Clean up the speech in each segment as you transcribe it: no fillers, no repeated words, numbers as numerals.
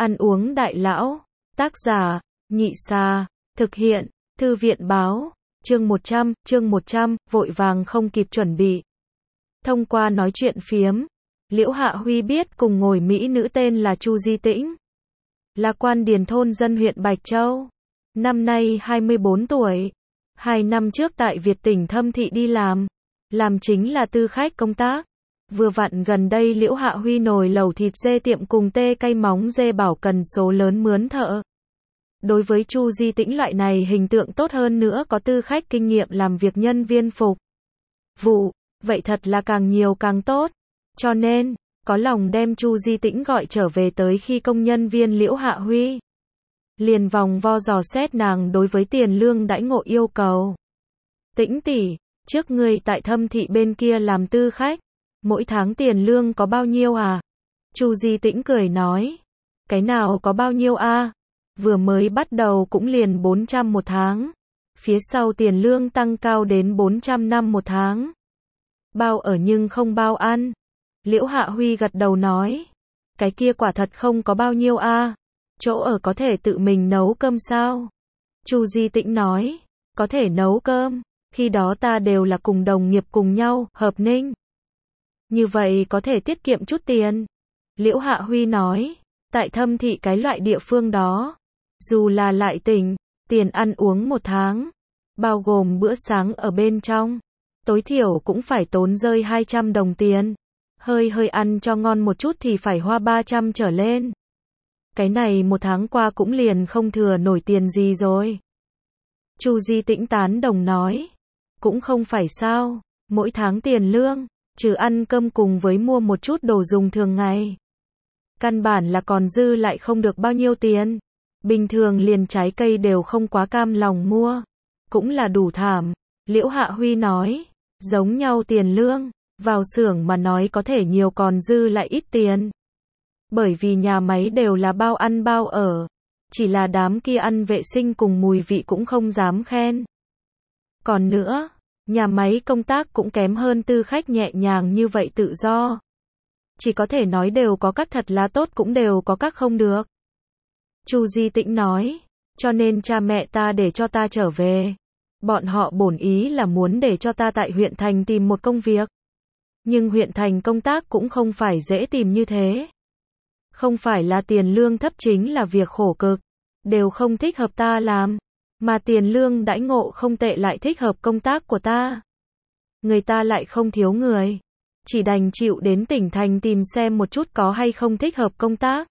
Ăn uống đại lão. Tác giả, Nhị Xà. Thực hiện, Thư viện báo. Chương 100, vội vàng không kịp chuẩn bị. Thông qua nói chuyện phiếm, Liễu Hạ Huy biết cùng ngồi mỹ nữ tên là Chu Di Tĩnh. Là quan điền thôn dân huyện Bạch Châu. Năm nay 24 tuổi. 2 năm trước tại Việt tỉnh Thâm Thị đi làm chính là tư khách công tác. Vừa vặn gần đây Liễu Hạ Huy nồi lẩu thịt dê tiệm cùng tê cay móng dê bảo cần số lớn mướn thợ. Đối với Chu Di Tĩnh loại này hình tượng tốt hơn nữa có tư khách kinh nghiệm làm việc nhân viên phục vụ, vậy thật là càng nhiều càng tốt. Cho nên, có lòng đem Chu Di Tĩnh gọi trở về tới khi công nhân viên Liễu Hạ Huy liền vòng vo dò xét nàng đối với tiền lương đãi ngộ yêu cầu. Tĩnh tỷ, trước ngươi tại Thâm Thị bên kia làm tư khách, mỗi tháng tiền lương có bao nhiêu à? Chu Di Tĩnh cười nói, cái nào có bao nhiêu a? Vừa mới bắt đầu cũng liền 400 một tháng. Phía sau tiền lương tăng cao đến 400 năm một tháng. Bao ở nhưng không bao ăn. Liễu Hạ Huy gật đầu nói, cái kia quả thật không có bao nhiêu a. Chỗ ở có thể tự mình nấu cơm sao? Chu Di Tĩnh nói, có thể nấu cơm, khi đó ta đều là cùng đồng nghiệp cùng nhau, hợp ninh. Như vậy có thể tiết kiệm chút tiền. Liễu Hạ Huy nói, tại Thâm Thị cái loại địa phương đó, dù là lại tỉnh, tiền ăn uống một tháng, bao gồm bữa sáng ở bên trong, tối thiểu cũng phải tốn rơi 200 đồng tiền. Hơi ăn cho ngon một chút thì phải hoa 300 trở lên. Cái này một tháng qua cũng liền không thừa nổi tiền gì rồi. Chu Di Tĩnh tán đồng nói, cũng không phải sao, mỗi tháng tiền lương, trừ ăn cơm cùng với mua một chút đồ dùng thường ngày, căn bản là còn dư lại không được bao nhiêu tiền. Bình thường liền trái cây đều không quá cam lòng mua, cũng là đủ thảm. Liễu Hạ Huy nói, giống nhau tiền lương, vào xưởng mà nói có thể nhiều còn dư lại ít tiền. Bởi vì nhà máy đều là bao ăn bao ở, chỉ là đám kia ăn vệ sinh cùng mùi vị cũng không dám khen. Còn nữa, nhà máy công tác cũng kém hơn tư khách nhẹ nhàng như vậy tự do. Chỉ có thể nói đều có các thật là tốt cũng đều có các không được. Chu Di Tĩnh nói, cho nên cha mẹ ta để cho ta trở về. Bọn họ bổn ý là muốn để cho ta tại huyện thành tìm một công việc. Nhưng huyện thành công tác cũng không phải dễ tìm như thế. Không phải là tiền lương thấp chính là việc khổ cực, đều không thích hợp ta làm. Mà tiền lương đãi ngộ không tệ lại thích hợp công tác của ta. Người ta lại không thiếu người. Chỉ đành chịu đến tỉnh thành tìm xem một chút có hay không thích hợp công tác.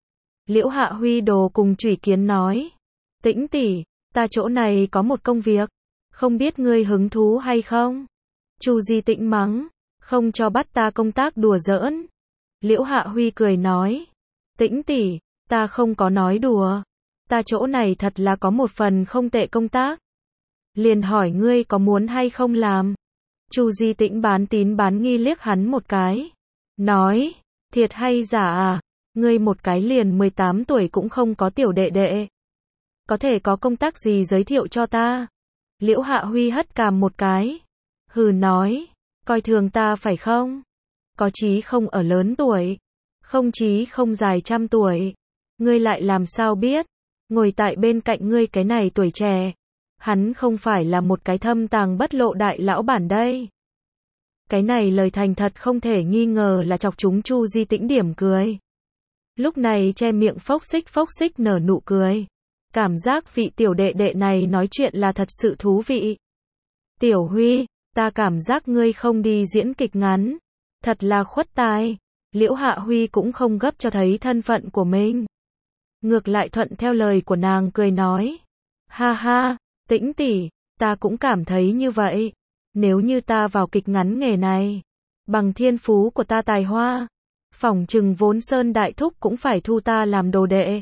Liễu Hạ Huy đồ cùng Chủy Kiến nói, Tĩnh tỷ, ta chỗ này có một công việc, không biết ngươi hứng thú hay không? Chu Di Tĩnh mắng, không cho bắt ta công tác đùa giỡn. Liễu Hạ Huy cười nói, Tĩnh tỷ, ta không có nói đùa, ta chỗ này thật là có một phần không tệ công tác. Liền hỏi ngươi có muốn hay không làm? Chu Di Tĩnh bán tín bán nghi liếc hắn một cái, nói, thiệt hay giả à? Ngươi một cái liền 18 tuổi cũng không có tiểu đệ đệ. Có thể có công tác gì giới thiệu cho ta? Liễu Hạ Huy hất cằm một cái. Hừ nói, coi thường ta phải không? Có chí không ở lớn tuổi, không chí không dài trăm tuổi. Ngươi lại làm sao biết? Ngồi tại bên cạnh ngươi cái này tuổi trẻ. Hắn không phải là một cái thâm tàng bất lộ đại lão bản đây. Cái này lời thành thật không thể nghi ngờ là chọc chúng Chu Di Tĩnh điểm cười. Lúc này che miệng phốc xích nở nụ cười. Cảm giác vị tiểu đệ đệ này nói chuyện là thật sự thú vị. Tiểu Huy, ta cảm giác ngươi không đi diễn kịch ngắn. Thật là khuất tai. Liễu Hạ Huy cũng không gấp cho thấy thân phận của mình. Ngược lại thuận theo lời của nàng cười nói. Ha ha, Tĩnh tỷ, ta cũng cảm thấy như vậy. Nếu như ta vào kịch ngắn nghề này, bằng thiên phú của ta tài hoa, phỏng chừng Vốn Sơn đại thúc cũng phải thu ta làm đồ đệ.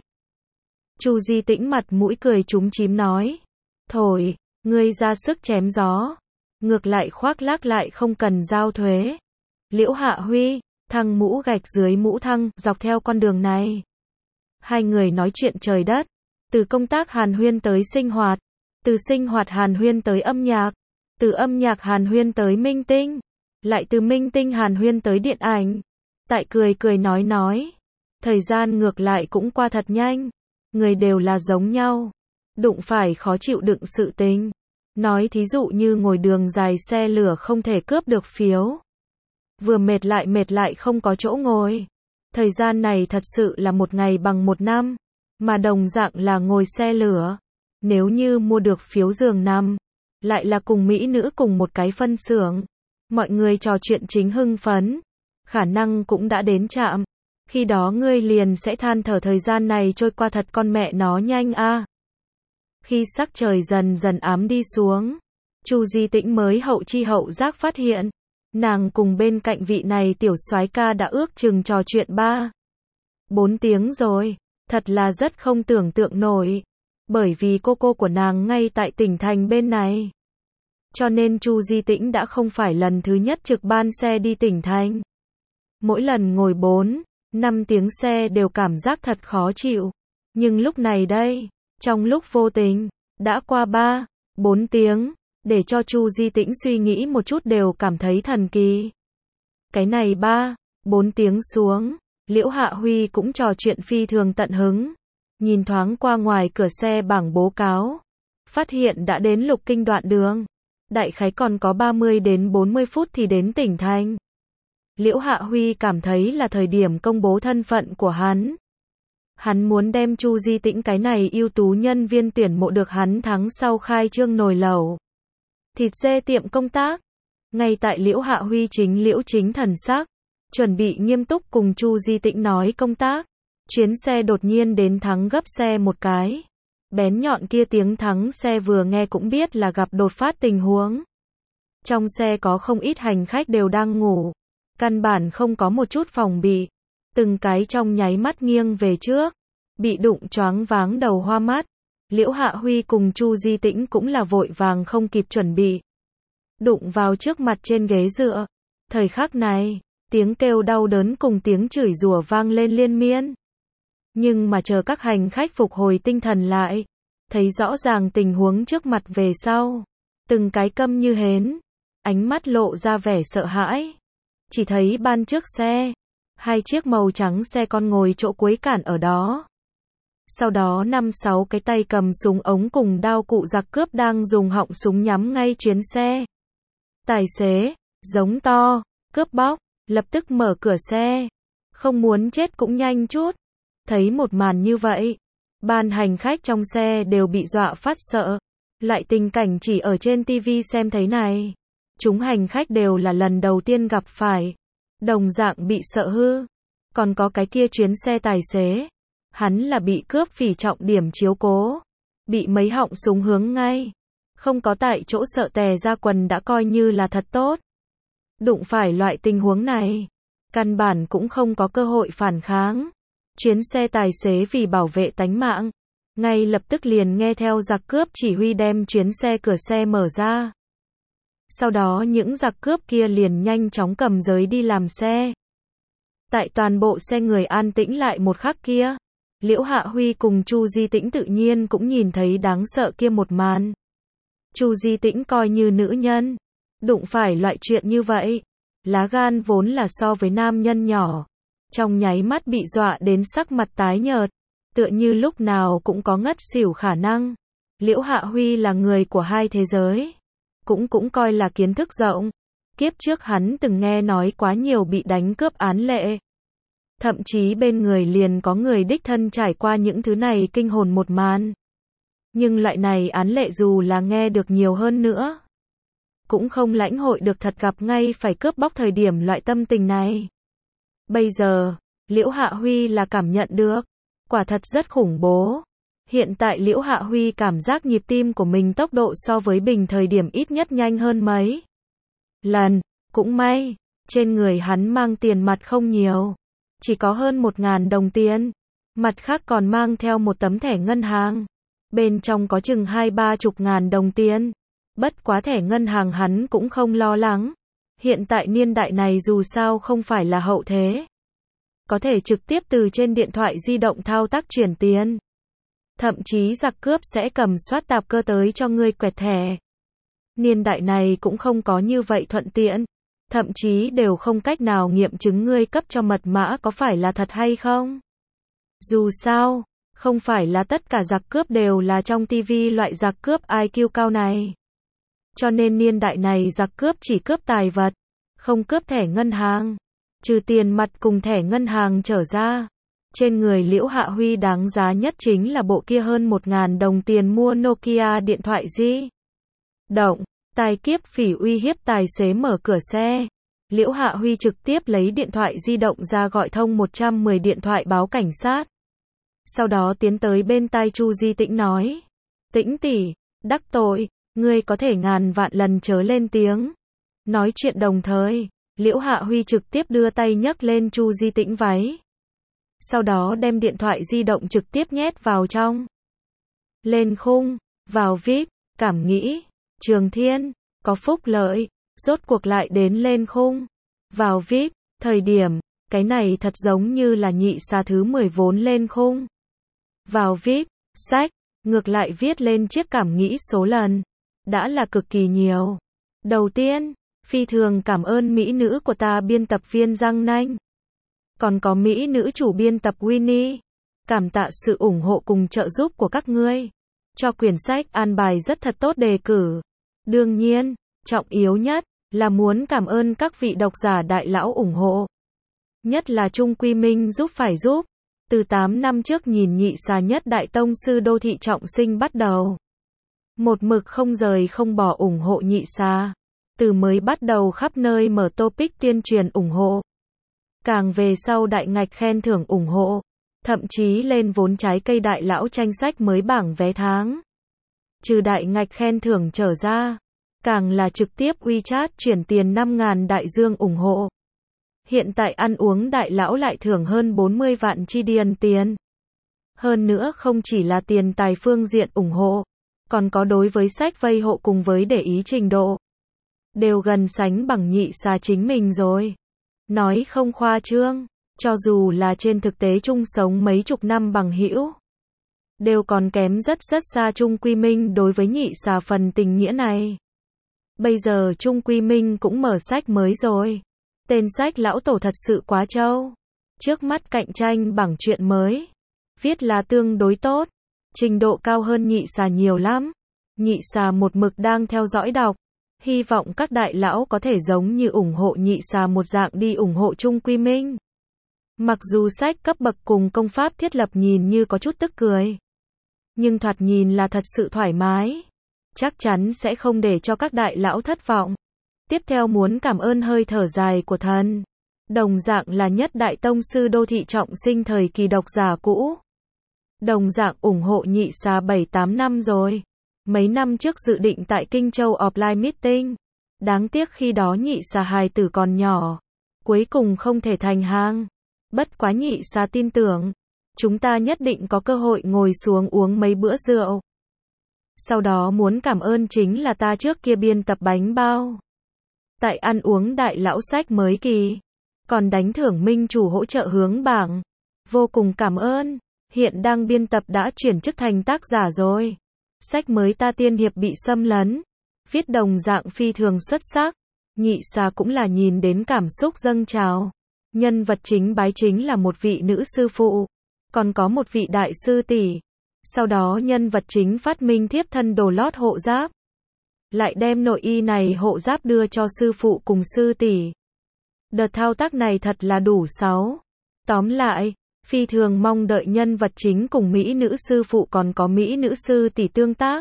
Chu Di Tĩnh mặt mũi cười chúm chím nói, thổi, ngươi ra sức chém gió, ngược lại khoác lác lại không cần giao thuế. Liễu Hạ Huy, thăng mũ gạch dưới mũ thăng, dọc theo con đường này. Hai người nói chuyện trời đất, từ công tác hàn huyên tới sinh hoạt, từ sinh hoạt hàn huyên tới âm nhạc, từ âm nhạc hàn huyên tới minh tinh, lại từ minh tinh hàn huyên tới điện ảnh. Tại cười nói, Thời gian ngược lại cũng qua thật nhanh. Người đều là giống nhau. Đụng phải khó chịu đựng sự tình. Nói thí dụ như ngồi đường dài xe lửa không thể cướp được phiếu. Vừa mệt lại không có chỗ ngồi. Thời gian này thật sự là một ngày bằng một năm. Mà đồng dạng là ngồi xe lửa. Nếu như mua được phiếu giường nằm, lại là cùng mỹ nữ cùng một cái phân xưởng. Mọi người trò chuyện chính hưng phấn. Khả năng cũng đã đến trạm. Khi đó ngươi liền sẽ than thở thời gian này trôi qua thật con mẹ nó nhanh a. Khi sắc trời dần dần ám đi xuống, Chu Di Tĩnh mới hậu chi hậu giác phát hiện, nàng cùng bên cạnh vị này tiểu soái ca đã ước chừng trò chuyện 3-4 tiếng rồi, thật là rất không tưởng tượng nổi, bởi vì cô của nàng ngay tại tỉnh thành bên này. Cho nên Chu Di Tĩnh đã không phải lần thứ nhất trực ban xe đi tỉnh thành. Mỗi lần ngồi 4-5 tiếng xe đều cảm giác thật khó chịu, nhưng lúc này đây, trong lúc vô tình, đã qua 3-4 tiếng, để cho Chu Di Tĩnh suy nghĩ một chút đều cảm thấy thần kỳ. Cái này 3-4 tiếng xuống, Liễu Hạ Huy cũng trò chuyện phi thường tận hứng, nhìn thoáng qua ngoài cửa xe bảng bố cáo, phát hiện đã đến Lục Kinh đoạn đường, đại khái còn có 30 đến 40 phút thì đến tỉnh thành. Liễu Hạ Huy cảm thấy là thời điểm công bố thân phận của hắn. Hắn muốn đem Chu Di Tĩnh cái này ưu tú nhân viên tuyển mộ được hắn tháng sau khai trương nồi lẩu thịt dê tiệm công tác. Ngay tại Liễu Hạ Huy Liễu chính thần sắc, chuẩn bị nghiêm túc cùng Chu Di Tĩnh nói công tác. Chuyến xe đột nhiên đến thắng gấp xe một cái. Bén nhọn kia tiếng thắng xe vừa nghe cũng biết là gặp đột phát tình huống. Trong xe có không ít hành khách đều đang ngủ. Căn bản không có một chút phòng bị. Từng cái trong nháy mắt nghiêng về trước. Bị đụng choáng váng đầu hoa mắt. Liễu Hạ Huy cùng Chu Di Tĩnh cũng là vội vàng không kịp chuẩn bị. Đụng vào trước mặt trên ghế dựa. Thời khắc này, tiếng kêu đau đớn cùng tiếng chửi rủa vang lên liên miên. Nhưng mà chờ các hành khách phục hồi tinh thần lại, thấy rõ ràng tình huống trước mặt về sau. Từng cái câm như hến, ánh mắt lộ ra vẻ sợ hãi. Chỉ thấy ban trước xe, 2 chiếc màu trắng xe con ngồi chỗ cuối cản ở đó. Sau đó 5-6 cái tay cầm súng ống cùng đao cụ giặc cướp đang dùng họng súng nhắm ngay chuyến xe. Tài xế, giống to, cướp bóc, lập tức mở cửa xe. Không muốn chết cũng nhanh chút. Thấy một màn như vậy, ban hành khách trong xe đều bị dọa phát sợ. Lại tình cảnh chỉ ở trên TV xem thấy này. Chúng hành khách đều là lần đầu tiên gặp phải. Đồng dạng bị sợ hư. Còn có cái kia chuyến xe tài xế. Hắn là bị cướp phỉ trọng điểm chiếu cố. Bị mấy họng súng hướng ngay. Không có tại chỗ sợ tè ra quần đã coi như là thật tốt. Đụng phải loại tình huống này. Căn bản cũng không có cơ hội phản kháng. Chuyến xe tài xế vì bảo vệ tánh mạng. Ngay lập tức liền nghe theo giặc cướp chỉ huy đem chuyến xe cửa xe mở ra. Sau đó những giặc cướp kia liền nhanh chóng cầm giới đi làm xe. Tại toàn bộ xe người an tĩnh lại một khắc kia. Liễu Hạ Huy cùng Chu Di Tĩnh tự nhiên cũng nhìn thấy đáng sợ kia một màn. Chu Di Tĩnh coi như nữ nhân. Đụng phải loại chuyện như vậy. Lá gan vốn là so với nam nhân nhỏ. Trong nháy mắt bị dọa đến sắc mặt tái nhợt. Tựa như lúc nào cũng có ngất xỉu khả năng. Liễu Hạ Huy là người của hai thế giới. Cũng coi là kiến thức rộng. Kiếp trước hắn từng nghe nói quá nhiều bị đánh cướp án lệ. Thậm chí bên người liền có người đích thân trải qua những thứ này kinh hồn một màn. Nhưng loại này án lệ dù là nghe được nhiều hơn nữa, cũng không lãnh hội được thật gặp ngay phải cướp bóc thời điểm loại tâm tình này. Bây giờ, Liễu Hạ Huy là cảm nhận được, quả thật rất khủng bố. Hiện tại Liễu Hạ Huy cảm giác nhịp tim của mình tốc độ so với bình thời điểm ít nhất nhanh hơn mấy lần. Cũng may, trên người hắn mang tiền mặt không nhiều. Chỉ có hơn 1.000 đồng tiền. Mặt khác còn mang theo một tấm thẻ ngân hàng. Bên trong có chừng 20-30 ngàn đồng tiền. Bất quá thẻ ngân hàng hắn cũng không lo lắng. Hiện tại niên đại này dù sao không phải là hậu thế. Có thể trực tiếp từ trên điện thoại di động thao tác chuyển tiền. Thậm chí giặc cướp sẽ cầm soát tạp cơ tới cho ngươi quẹt thẻ. Niên đại này cũng không có như vậy thuận tiện. Thậm chí đều không cách nào nghiệm chứng ngươi cấp cho mật mã có phải là thật hay không. Dù sao, không phải là tất cả giặc cướp đều là trong TV loại giặc cướp IQ cao này. Cho nên niên đại này giặc cướp chỉ cướp tài vật, không cướp thẻ ngân hàng. Trừ tiền mặt cùng thẻ ngân hàng trở ra, trên người Liễu Hạ Huy đáng giá nhất chính là bộ kia hơn 1.000 đồng tiền mua Nokia điện thoại di động. Tài kiếp phỉ uy hiếp tài xế mở cửa xe. Liễu Hạ Huy trực tiếp lấy điện thoại di động ra gọi thông 110 điện thoại báo cảnh sát. Sau đó tiến tới bên tai Chu Di Tĩnh nói: Tĩnh tỷ, đắc tội, ngươi có thể ngàn vạn lần chớ lên tiếng. Nói chuyện đồng thời, Liễu Hạ Huy trực tiếp đưa tay nhấc lên Chu Di Tĩnh váy. Sau đó đem điện thoại di động trực tiếp nhét vào trong. Lên khung, vào VIP, cảm nghĩ, Trường Thiên, có phúc lợi, rốt cuộc lại đến lên khung. Vào VIP, thời điểm, cái này thật giống như là nhị xà thứ 10 vốn lên khung. Vào VIP, sách, ngược lại viết lên chiếc cảm nghĩ số lần. Đã là cực kỳ nhiều. Đầu tiên, phi thường cảm ơn mỹ nữ của ta biên tập viên Giang Nanh. Còn có mỹ nữ chủ biên tập Winnie. Cảm tạ sự ủng hộ cùng trợ giúp của các ngươi. Cho quyển sách an bài rất thật tốt đề cử. Đương nhiên, trọng yếu nhất là muốn cảm ơn các vị độc giả đại lão ủng hộ. Nhất là Trung Quy Minh giúp phải giúp. Từ 8 năm trước nhìn nhị xà nhất đại tông sư đô thị trọng sinh bắt đầu. Một mực không rời không bỏ ủng hộ nhị xà. Từ mới bắt đầu khắp nơi mở topic tuyên truyền ủng hộ. Càng về sau đại ngạch khen thưởng ủng hộ. Thậm chí lên vốn trái cây đại lão tranh sách mới bảng vé tháng. Trừ đại ngạch khen thưởng trở ra, càng là trực tiếp WeChat chuyển tiền 5.000 đại dương ủng hộ. Hiện tại ăn uống đại lão lại thưởng hơn 40 vạn chi điền tiền. Hơn nữa không chỉ là tiền tài phương diện ủng hộ, còn có đối với sách vay hộ cùng với để ý trình độ. Đều gần sánh bằng nhị xà chính mình rồi. Nói không khoa trương, cho dù là trên thực tế chung sống mấy chục năm bằng hữu, đều còn kém rất xa Trung Quy Minh đối với nhị xà phần tình nghĩa này. Bây giờ Trung Quy Minh cũng mở sách mới rồi. Tên sách lão tổ thật sự quá trâu. Trước mắt cạnh tranh bảng truyện mới. Viết là tương đối tốt. Trình độ cao hơn nhị xà nhiều lắm. Nhị xà một mực đang theo dõi đọc. Hy vọng các đại lão có thể giống như ủng hộ nhị xà một dạng đi ủng hộ Trung Quy Minh. Mặc dù sách cấp bậc cùng công pháp thiết lập nhìn như có chút tức cười, nhưng thoạt nhìn là thật sự thoải mái. Chắc chắn sẽ không để cho các đại lão thất vọng. Tiếp theo muốn cảm ơn hơi thở dài của thần. Đồng dạng là nhất đại tông sư đô thị trọng sinh thời kỳ độc giả cũ. Đồng dạng ủng hộ nhị xà 7-8 năm rồi. Mấy năm trước dự định tại Kinh Châu offline meeting. Đáng tiếc khi đó nhị xà hài tử còn nhỏ. Cuối cùng không thể thành hàng. Bất quá nhị xà tin tưởng. Chúng ta nhất định có cơ hội ngồi xuống uống mấy bữa rượu. Sau đó muốn cảm ơn chính là ta trước kia biên tập bánh bao. Tại ăn uống đại lão sách mới kỳ. Còn đánh thưởng minh chủ hỗ trợ hướng bảng. Vô cùng cảm ơn. Hiện đang biên tập đã chuyển chức thành tác giả rồi. Sách mới ta tiên hiệp bị xâm lấn. Viết đồng dạng phi thường xuất sắc. Nhị xà cũng là nhìn đến cảm xúc dâng trào. Nhân vật chính bái chính là một vị nữ sư phụ. Còn có một vị đại sư tỷ. Sau đó nhân vật chính phát minh thiếp thân đồ lót hộ giáp. Lại đem nội y này hộ giáp đưa cho sư phụ cùng sư tỷ. Đợt thao tác này thật là đủ 6. Tóm lại, phi thường mong đợi nhân vật chính cùng mỹ nữ sư phụ còn có mỹ nữ sư tỷ tương tác.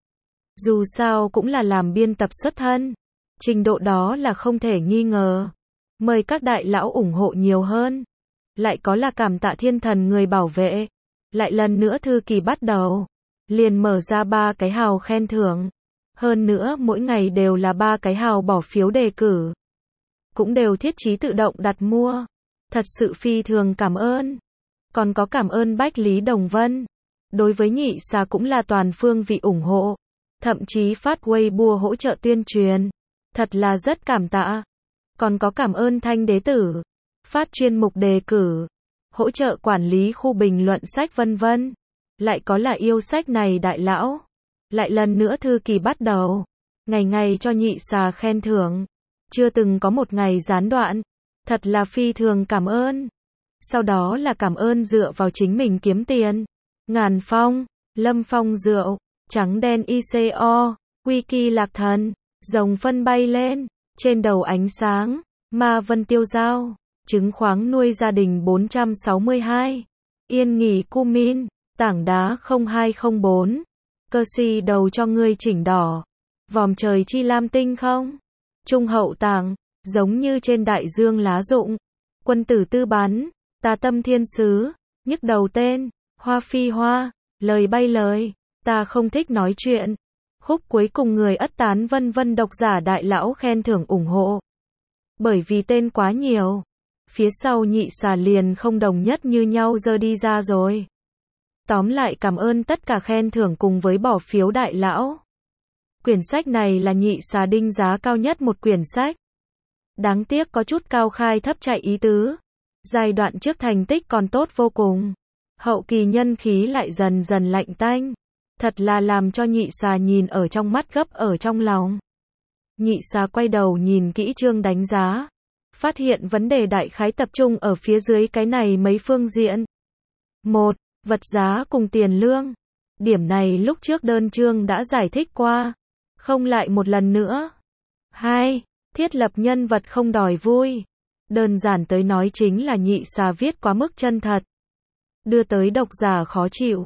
Dù sao cũng là làm biên tập xuất thân. Trình độ đó là không thể nghi ngờ. Mời các đại lão ủng hộ nhiều hơn. Lại có là cảm tạ thiên thần người bảo vệ. Lại lần nữa thư kỳ bắt đầu. Liền mở ra 3 cái hào khen thưởng. Hơn nữa mỗi ngày đều là 3 cái hào bỏ phiếu đề cử. Cũng đều thiết trí tự động đặt mua. Thật sự phi thường cảm ơn. Còn có cảm ơn Bách Lý Đồng Vân. Đối với nhị xà cũng là toàn phương vị ủng hộ. Thậm chí phát Weibo hỗ trợ tuyên truyền. Thật là rất cảm tạ. Còn có cảm ơn Thanh Đế Tử. Phát chuyên mục đề cử. Hỗ trợ quản lý khu bình luận sách vân vân. Lại có là yêu sách này đại lão. Lại lần nữa thư kỳ bắt đầu. Ngày ngày cho nhị xà khen thưởng. Chưa từng có một ngày gián đoạn. Thật là phi thường cảm ơn. sau đó là cảm ơn dựa vào chính mình kiếm tiền. Ngàn phong, Lâm Phong rượu, trắng đen ICO, Wiki lạc thần, rồng phân bay lên, trên đầu ánh sáng, ma vân tiêu dao, trứng khoáng nuôi gia đình 462, yên nghỉ cumin, tảng đá 0204, cơ si đầu cho ngươi chỉnh đỏ, vòm trời chi lam tinh không, trung hậu tàng, giống như trên đại dương lá rụng, quân tử tư bắn, tà tâm thiên sứ, nhức đầu tên, hoa phi hoa, lời bay lời, ta không thích nói chuyện. Khúc cuối cùng người ất tán vân vân độc giả đại lão khen thưởng ủng hộ. Bởi vì tên quá nhiều, phía sau nhị xà liền không đồng nhất như nhau giơ đi ra rồi. Tóm lại cảm ơn tất cả khen thưởng cùng với bỏ phiếu đại lão. Quyển sách này là nhị xà đinh giá cao nhất một quyển sách. Đáng tiếc có chút cao khai thấp chạy ý tứ. Giai đoạn trước thành tích còn tốt vô cùng. Hậu kỳ nhân khí lại dần dần lạnh tanh. Thật là làm cho nhị xà nhìn ở trong mắt gấp ở trong lòng. Nhị xà quay đầu nhìn kỹ chương đánh giá. Phát hiện vấn đề đại khái tập trung ở phía dưới cái này mấy phương diện. 1. Vật giá cùng tiền lương. Điểm này lúc trước đơn chương đã giải thích qua. Không lại một lần nữa. 2. Thiết lập nhân vật không đòi vui. Đơn giản tới nói chính là nhị xà viết quá mức chân thật. Đưa tới độc giả khó chịu.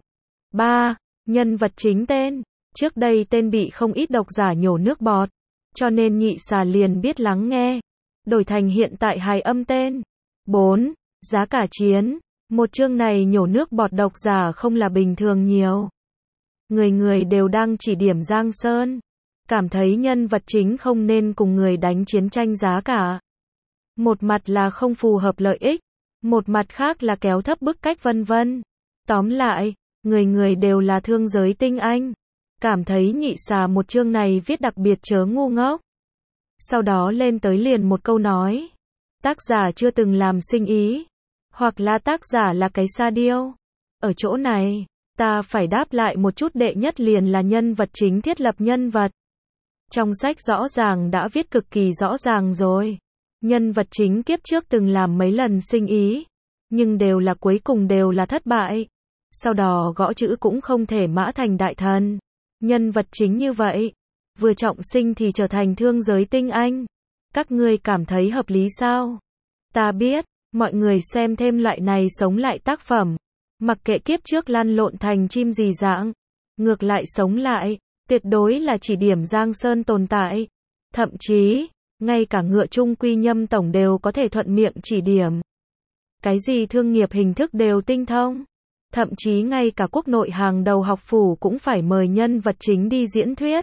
3. Nhân vật chính tên. Trước đây tên bị không ít độc giả nhổ nước bọt. Cho nên nhị xà liền biết lắng nghe. Đổi thành hiện tại hài âm tên. 4. Giá cả chiến. Một chương này nhổ nước bọt độc giả không là bình thường nhiều. Người người đều đang chỉ điểm Giang Sơn. Cảm thấy nhân vật chính không nên cùng người đánh chiến tranh giá cả. Một mặt là không phù hợp lợi ích. Một mặt khác là kéo thấp bức cách vân vân. Tóm lại, người người đều là thương giới tinh anh. Cảm thấy nhị xà một chương này viết đặc biệt chớ ngu ngốc. Sau đó lên tới liền một câu nói. Tác giả chưa từng làm sinh ý. Hoặc là tác giả là cái sa điêu. Ở chỗ này, ta phải đáp lại một chút đệ nhất liền là nhân vật chính thiết lập nhân vật. Trong sách rõ ràng đã viết cực kỳ rõ ràng rồi. Nhân vật chính kiếp trước từng làm mấy lần sinh ý. Nhưng đều là cuối cùng đều là thất bại. Sau đó gõ chữ cũng không thể mã thành đại thần. Nhân vật chính như vậy. Vừa trọng sinh thì trở thành thương giới tinh anh. Các ngươi cảm thấy hợp lý sao? Ta biết, mọi người xem thêm loại này sống lại tác phẩm. Mặc kệ kiếp trước lăn lộn thành chim gì dạng. Ngược lại sống lại. Tuyệt đối là chỉ điểm Giang Sơn tồn tại. Thậm chí, ngay cả Ngựa Trung Quy Nhâm tổng đều có thể thuận miệng chỉ điểm. Cái gì thương nghiệp hình thức đều tinh thông. Thậm chí ngay cả quốc nội hàng đầu học phủ cũng phải mời nhân vật chính đi diễn thuyết.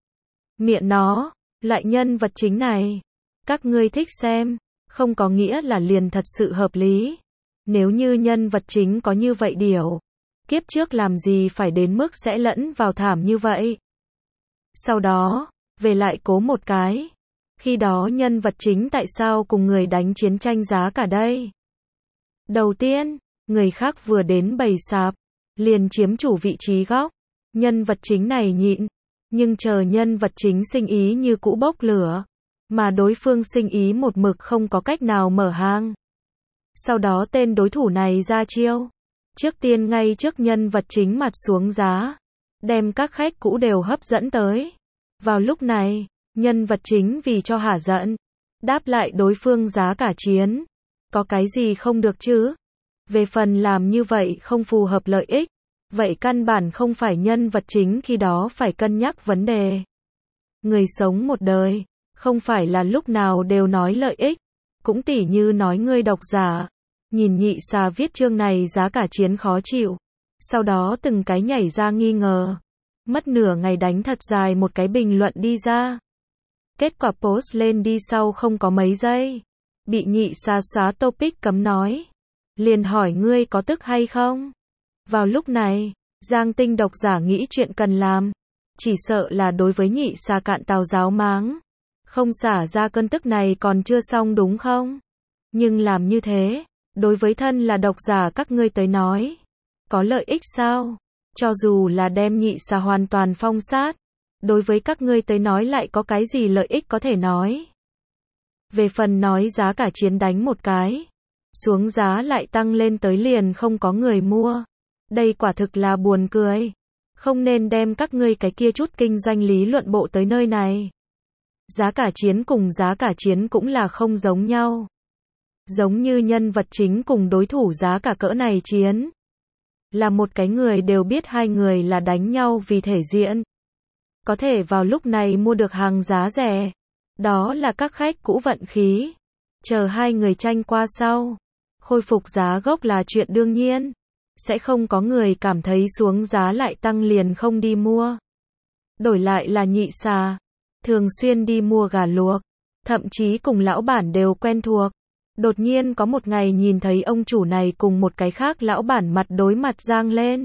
Miệng nó, lại nhân vật chính này. Các ngươi thích xem, không có nghĩa là liền thật sự hợp lý. Nếu như nhân vật chính có như vậy điều, kiếp trước làm gì phải đến mức sẽ lẫn vào thảm như vậy. Sau đó, về lại cố một cái. Khi đó nhân vật chính tại sao cùng người đánh chiến tranh giá cả đây? Đầu tiên, người khác vừa đến bày sạp, liền chiếm chủ vị trí góc. Nhân vật chính này nhịn, nhưng chờ nhân vật chính sinh ý như cũ bốc lửa, mà đối phương sinh ý một mực không có cách nào mở hàng. Sau đó tên đối thủ này ra chiêu. Trước tiên ngay trước nhân vật chính mặt xuống giá, đem các khách cũ đều hấp dẫn tới. Vào lúc này, nhân vật chính vì cho hả giận, đáp lại đối phương giá cả chiến. Có cái gì không được chứ? Về phần làm như vậy không phù hợp lợi ích, vậy căn bản không phải nhân vật chính khi đó phải cân nhắc vấn đề. Người sống một đời, không phải là lúc nào đều nói lợi ích, cũng tỉ như nói ngươi độc giả. Nhìn nhị xà viết chương này giá cả chiến khó chịu, sau đó từng cái nhảy ra nghi ngờ. Mất nửa ngày đánh thật dài một cái bình luận đi ra. Kết quả post lên đi sau không có mấy giây. Bị nhị xà xóa topic cấm nói. Liền hỏi ngươi có tức hay không? Vào lúc này, Giang Tinh độc giả nghĩ chuyện cần làm. Chỉ sợ là đối với nhị xà cạn tàu giáo máng. Không xả ra cơn tức này còn chưa xong đúng không? Nhưng làm như thế, đối với thân là độc giả các ngươi tới nói, có lợi ích sao? Cho dù là đem nhị xà hoàn toàn phong sát, đối với các ngươi tới nói lại có cái gì lợi ích có thể nói? Về phần nói giá cả chiến đánh một cái, xuống giá lại tăng lên tới liền không có người mua. Đây quả thực là buồn cười. Không nên đem các ngươi cái kia chút kinh doanh lý luận bộ tới nơi này. Giá cả chiến cùng giá cả chiến cũng là không giống nhau. Giống như nhân vật chính cùng đối thủ giá cả cỡ này chiến. Là một cái người đều biết hai người là đánh nhau vì thể diện. Có thể vào lúc này mua được hàng giá rẻ. Đó là các khách cũ vận khí. Chờ hai người tranh qua sau. Khôi phục giá gốc là chuyện đương nhiên. Sẽ không có người cảm thấy xuống giá lại tăng liền không đi mua. Đổi lại là Nhị Xà. Thường xuyên đi mua gà luộc. Thậm chí cùng lão bản đều quen thuộc. Đột nhiên có một ngày nhìn thấy ông chủ này cùng một cái khác lão bản mặt đối mặt giang lên.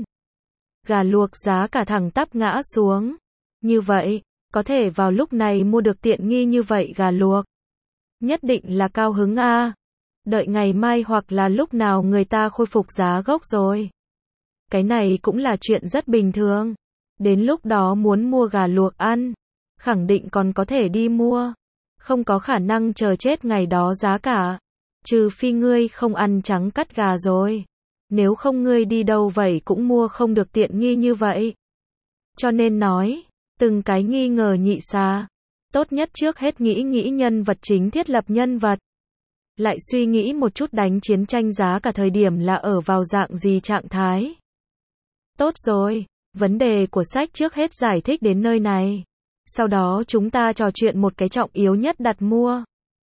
Gà luộc giá cả thẳng tắp ngã xuống. Như vậy, có thể vào lúc này mua được tiện nghi như vậy gà luộc. Nhất định là cao hứng a. Đợi ngày mai hoặc là lúc nào người ta khôi phục giá gốc rồi. Cái này cũng là chuyện rất bình thường. Đến lúc đó muốn mua gà luộc ăn, khẳng định còn có thể đi mua. Không có khả năng chờ chết ngày đó giá cả. Trừ phi ngươi không ăn trắng cắt gà rồi. Nếu không ngươi đi đâu vậy cũng mua không được tiện nghi như vậy. Cho nên nói, từng cái nghi ngờ Nhị Xà. Tốt nhất trước hết nghĩ nhân vật chính thiết lập nhân vật. Lại suy nghĩ một chút đánh chiến tranh giá cả thời điểm là ở vào dạng gì trạng thái. Tốt rồi, vấn đề của sách trước hết giải thích đến nơi này. Sau đó chúng ta trò chuyện một cái trọng yếu nhất đặt mua.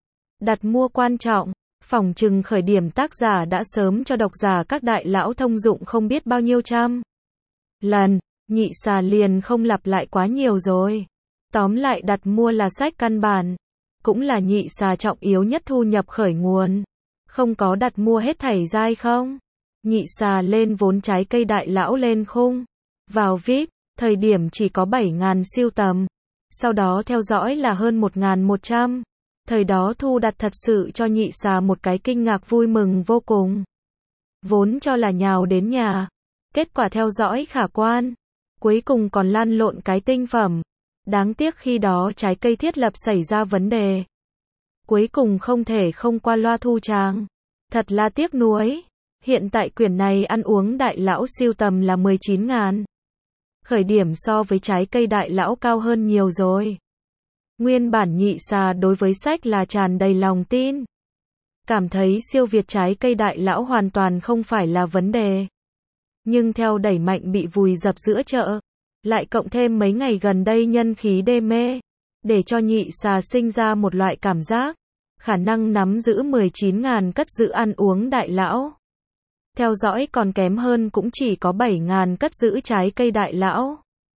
Đặt mua quan trọng, phỏng chừng khởi điểm tác giả đã sớm cho độc giả các đại lão thông dụng không biết bao nhiêu trăm lần, Nhị Xà liền không lặp lại quá nhiều rồi. Tóm lại đặt mua là sách căn bản, cũng là Nhị Xà trọng yếu nhất thu nhập khởi nguồn. Không có đặt mua hết thảy dai không? Nhị Xà lên vốn trái cây đại lão lên khung. Vào VIP, thời điểm chỉ có 7.000 siêu tầm. Sau đó theo dõi là hơn 1.100. Thời đó thu đặt thật sự cho Nhị Xà một cái kinh ngạc vui mừng vô cùng. Vốn cho là nhào đến nhà. Kết quả theo dõi khả quan. Cuối cùng còn lăn lộn cái tinh phẩm. Đáng tiếc khi đó trái cây thiết lập xảy ra vấn đề. Cuối cùng không thể không qua loa thu tràng. Thật là tiếc nuối. Hiện tại quyển này ăn uống đại lão siêu tầm là 19.000. Khởi điểm so với trái cây đại lão cao hơn nhiều rồi. Nguyên bản Nhị Xà đối với sách là tràn đầy lòng tin. Cảm thấy siêu việt trái cây đại lão hoàn toàn không phải là vấn đề. Nhưng theo đẩy mạnh bị vùi dập giữa chợ, lại cộng thêm mấy ngày gần đây nhân khí đê mê, để cho Nhị Xà sinh ra một loại cảm giác, khả năng nắm giữ 19.000 cất giữ ăn uống đại lão. Theo dõi còn kém hơn cũng chỉ có 7.000 cất giữ trái cây đại lão.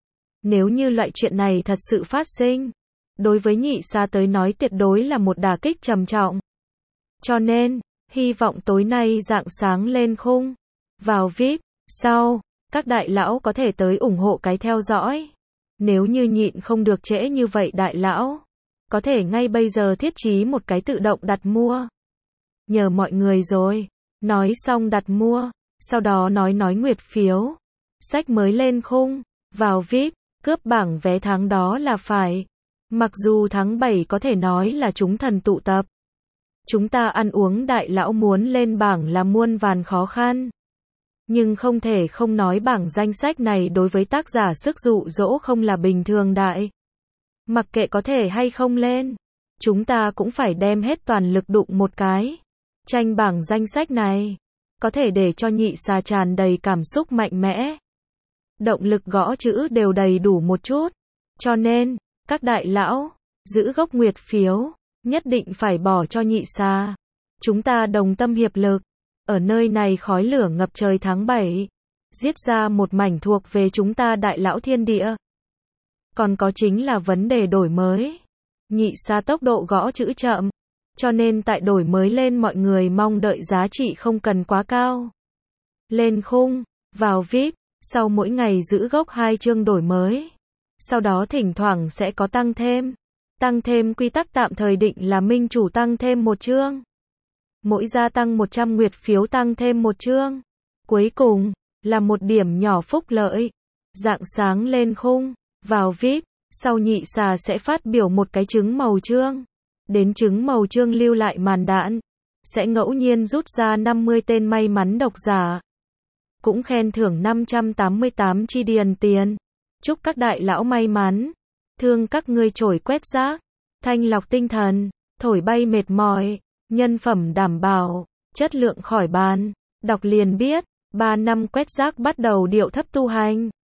Nếu như loại chuyện này thật sự phát sinh, đối với Nhị Xà tới nói tuyệt đối là một đả kích trầm trọng. Cho nên, hy vọng tối nay rạng sáng lên khung, vào VIP, sau, các đại lão có thể tới ủng hộ cái theo dõi. Nếu như nhịn không được trễ như vậy đại lão, có thể ngay bây giờ thiết trí một cái tự động đặt mua. Nhờ mọi người rồi. Nói xong đặt mua, sau đó nói nguyệt phiếu. Sách mới lên khung, vào VIP, cướp bảng vé tháng đó là phải. Mặc dù tháng 7 có thể nói là chúng thần tụ tập. Chúng ta ăn uống đại lão muốn lên bảng là muôn vàn khó khăn. Nhưng không thể không nói bảng danh sách này đối với tác giả sức dụ dỗ không là bình thường đại. Mặc kệ có thể hay không lên, chúng ta cũng phải đem hết toàn lực đụng một cái. Tranh bảng danh sách này, có thể để cho Nhị Xà tràn đầy cảm xúc mạnh mẽ. Động lực gõ chữ đều đầy đủ một chút. Cho nên, các đại lão, giữ gốc nguyệt phiếu, nhất định phải bỏ cho Nhị Xà. Chúng ta đồng tâm hiệp lực, ở nơi này khói lửa ngập trời tháng 7, giết ra một mảnh thuộc về chúng ta đại lão thiên địa. Còn có chính là vấn đề đổi mới. Nhị Xà tốc độ gõ chữ chậm, cho nên tại đổi mới lên mọi người mong đợi giá trị không cần quá cao. Lên khung, vào VIP, sau mỗi ngày giữ gốc 2 chương đổi mới. Sau đó thỉnh thoảng sẽ có tăng thêm. Tăng thêm quy tắc tạm thời định là minh chủ tăng thêm 1 chương. Mỗi gia tăng 100 nguyệt phiếu tăng thêm 1 chương. Cuối cùng, là một điểm nhỏ phúc lợi. Rạng sáng lên khung, vào VIP, sau Nhị Xà sẽ phát biểu một cái trứng màu chương. Đến trứng màu chương lưu lại màn đạn. sẽ ngẫu nhiên rút ra 50 tên may mắn độc giả. Cũng khen thưởng 588 chi điền tiền. Chúc các đại lão may mắn. Thương các ngươi chổi quét rác, thanh lọc tinh thần, thổi bay mệt mỏi, nhân phẩm đảm bảo, chất lượng khỏi bàn. Đọc liền biết, 3 năm quét rác bắt đầu điệu thấp tu hành.